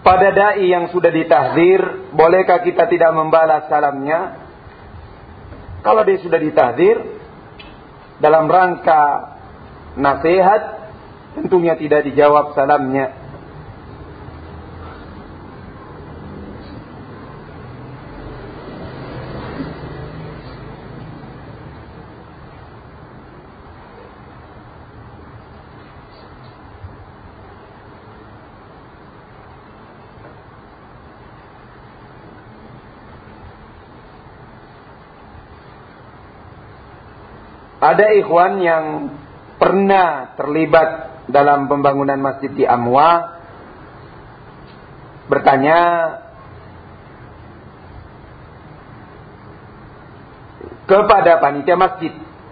pada dai yang sudah ditahdzir, bolehkah kita tidak membalas salamnya? Kalau dia sudah ditahdzir dalam rangka nasihat, tentunya tidak dijawab salamnya. Ada ikhwan yang pernah terlibat dalam pembangunan masjid di Amwa bertanya kepada panitia masjid,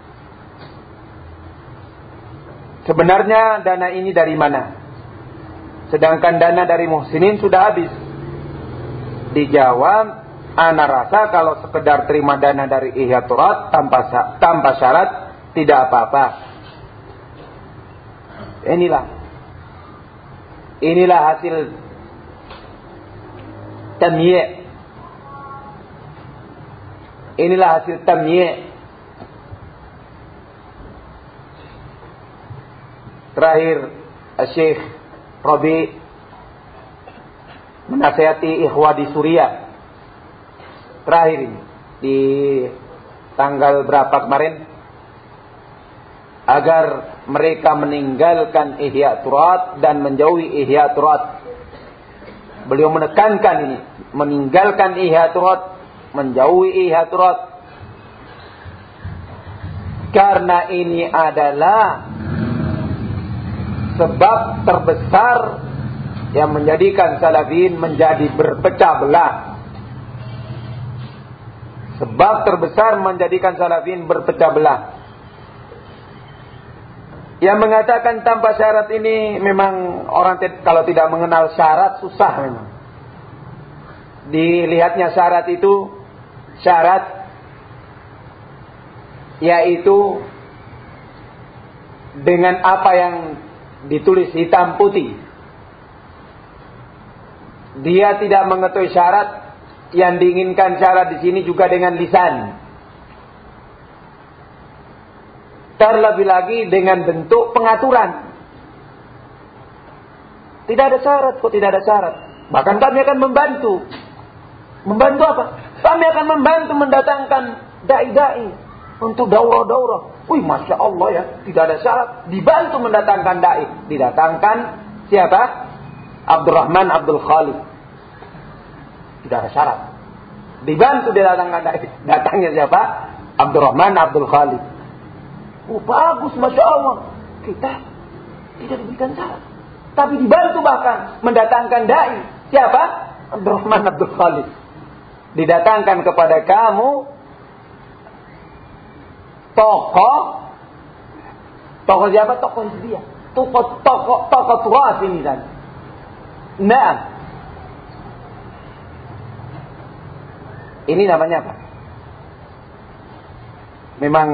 sebenarnya dana ini dari mana? Sedangkan dana dari muhsinin sudah habis. Dijawab, ana rasa kalau sekedar terima dana dari Ihya Turat tanpa syarat tidak apa-apa. Inilah hasil tamyi'. Inilah hasil tamyi'. Terakhir Syekh Rabi menasihati ikhwah di Suriah. Terakhir ini di tanggal berapa kemarin, agar mereka meninggalkan Ihya Turat dan menjauhi Ihya Turat. Beliau menekankan ini, meninggalkan Ihya Turat, menjauhi Ihya Turat, karena ini adalah sebab terbesar yang menjadikan salafin menjadi berpecah belah. Sebab terbesar menjadikan salafin berpecah belah. Yang mengatakan tanpa syarat ini memang orang kalau tidak mengenal syarat susah memang. Dilihatnya syarat itu syarat yaitu dengan apa yang ditulis hitam putih. Dia tidak mengetahui syarat, yang diinginkan syarat di sini juga dengan lisan. Terlebih lagi dengan bentuk pengaturan. Tidak ada syarat, kok tidak ada syarat. Bahkan kami akan membantu. Membantu apa? Kami akan membantu mendatangkan dai-dai untuk daurah-daurah. Wih, Masya Allah ya, tidak ada syarat. Dibantu mendatangkan dai. Didatangkan siapa? Abdurrahman Abdul Khalid. Tidak ada syarat. Dibantu didatangkan dai. Datangnya siapa? Abdurrahman Abdul Khalid. Oh bagus, Masya Allah. Kita tidak diberikan syarat, tapi dibantu bahkan mendatangkan dai. Siapa? Abdurrahman Abdul Khalid. Didatangkan kepada kamu tokoh siapa? Tokoh Hizbiyah. Tokoh turas ini kan. Nah, ini namanya apa? Memang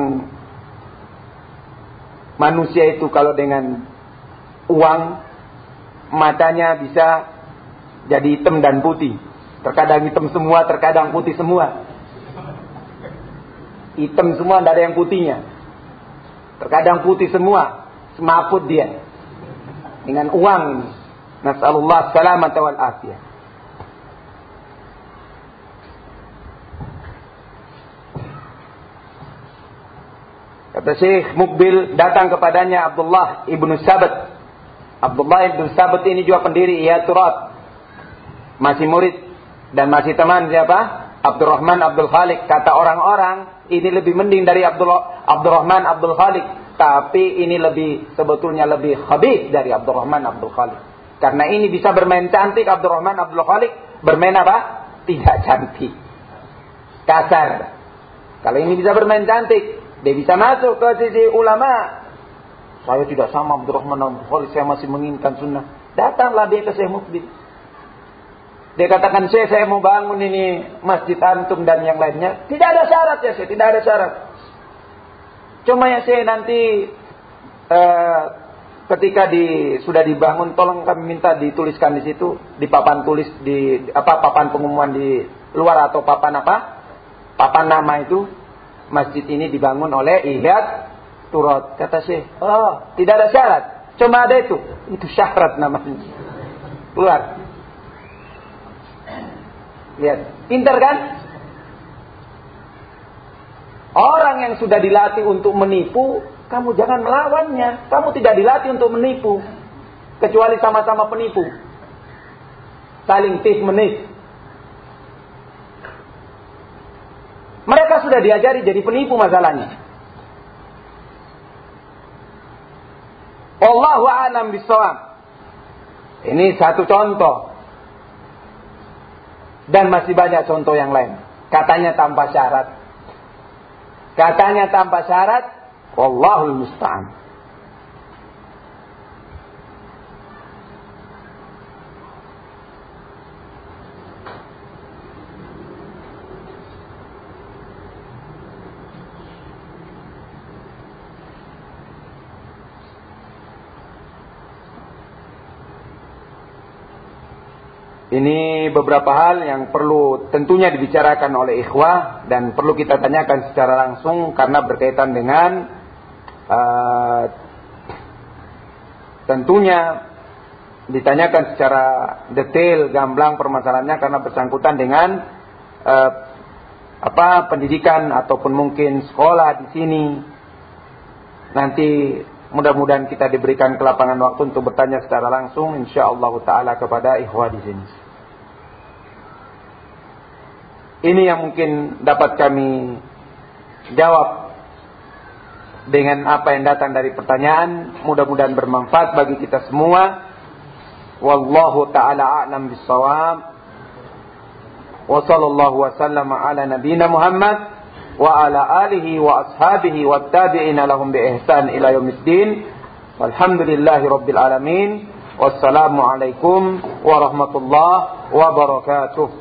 manusia itu kalau dengan uang matanya bisa jadi hitam dan putih. Terkadang hitam semua, terkadang putih semua. Hitam semua, tidak ada yang putihnya. Terkadang putih semua, semaput dia. Dengan uang ini. Nas'alullah salamata wal afiyah. Kata Syekh Mukbil, datang kepadanya Abdullah ibnu Sabat. Abdullah ibnu Sabat ini juga pendiri Ihya Turat. Masih murid dan masih teman siapa? Abdurrahman Abdul Khaliq. Kata orang-orang, ini lebih mending dari Abdurrahman Abdul Khaliq. Tapi ini sebetulnya lebih khabith dari Abdurrahman Abdul Khaliq. Karena ini bisa bermain cantik, Abdurrahman Abdul Khaliq bermain apa? Tidak cantik. Kasar. Kalau ini bisa bermain cantik, dia bisa masuk ke sisi ulama. Saya tidak sama Abdurrahman Abdul Khalid, saya masih menginginkan sunnah. Datanglah dia ke Syekh Mukbil. Dia katakan, saya mau bangun ini masjid antum dan yang lainnya. Tidak ada syarat ya Syekh, tidak ada syarat. Cuma ya Syekh nanti ketika sudah dibangun, tolong kami minta dituliskan di situ, di papan tulis, di papan pengumuman di luar atau papan papan nama itu, masjid ini dibangun oleh Ihyat Turat. Kata Syekh, oh tidak ada syarat, cuma ada itu syarat namanya. Keluar. Lihat, pintar kan? Orang yang sudah dilatih untuk menipu, kamu jangan melawannya. Kamu tidak dilatih untuk menipu, kecuali sama-sama penipu, saling tif menif. Mereka sudah diajari jadi penipu masalahnya. Wallahu a'lam bishawab. Ini satu contoh. Dan masih banyak contoh yang lain. Katanya tanpa syarat. Wallahul musta'an. Ini beberapa hal yang perlu tentunya dibicarakan oleh ikhwah dan perlu kita tanyakan secara langsung karena berkaitan dengan tentunya ditanyakan secara detail, gamblang permasalahannya karena bersangkutan dengan pendidikan ataupun mungkin sekolah di sini. Nanti mudah-mudahan kita diberikan kelapangan waktu untuk bertanya secara langsung insyaallah taala kepada ikhwah di sini. Ini yang mungkin dapat kami jawab dengan apa yang datang dari pertanyaan. Mudah-mudahan bermanfaat bagi kita semua. Wallahu ta'ala a'lam bis-shawab. Wa sallallahu wa sallama ala nabiyyina Muhammad wa ala alihi wa ashabihi wa tabi'ina lahum bi ihsan ila yaumiddin. Walhamdulillahi rabbil alamin. Wassalamu alaikum warahmatullahi wabarakatuh.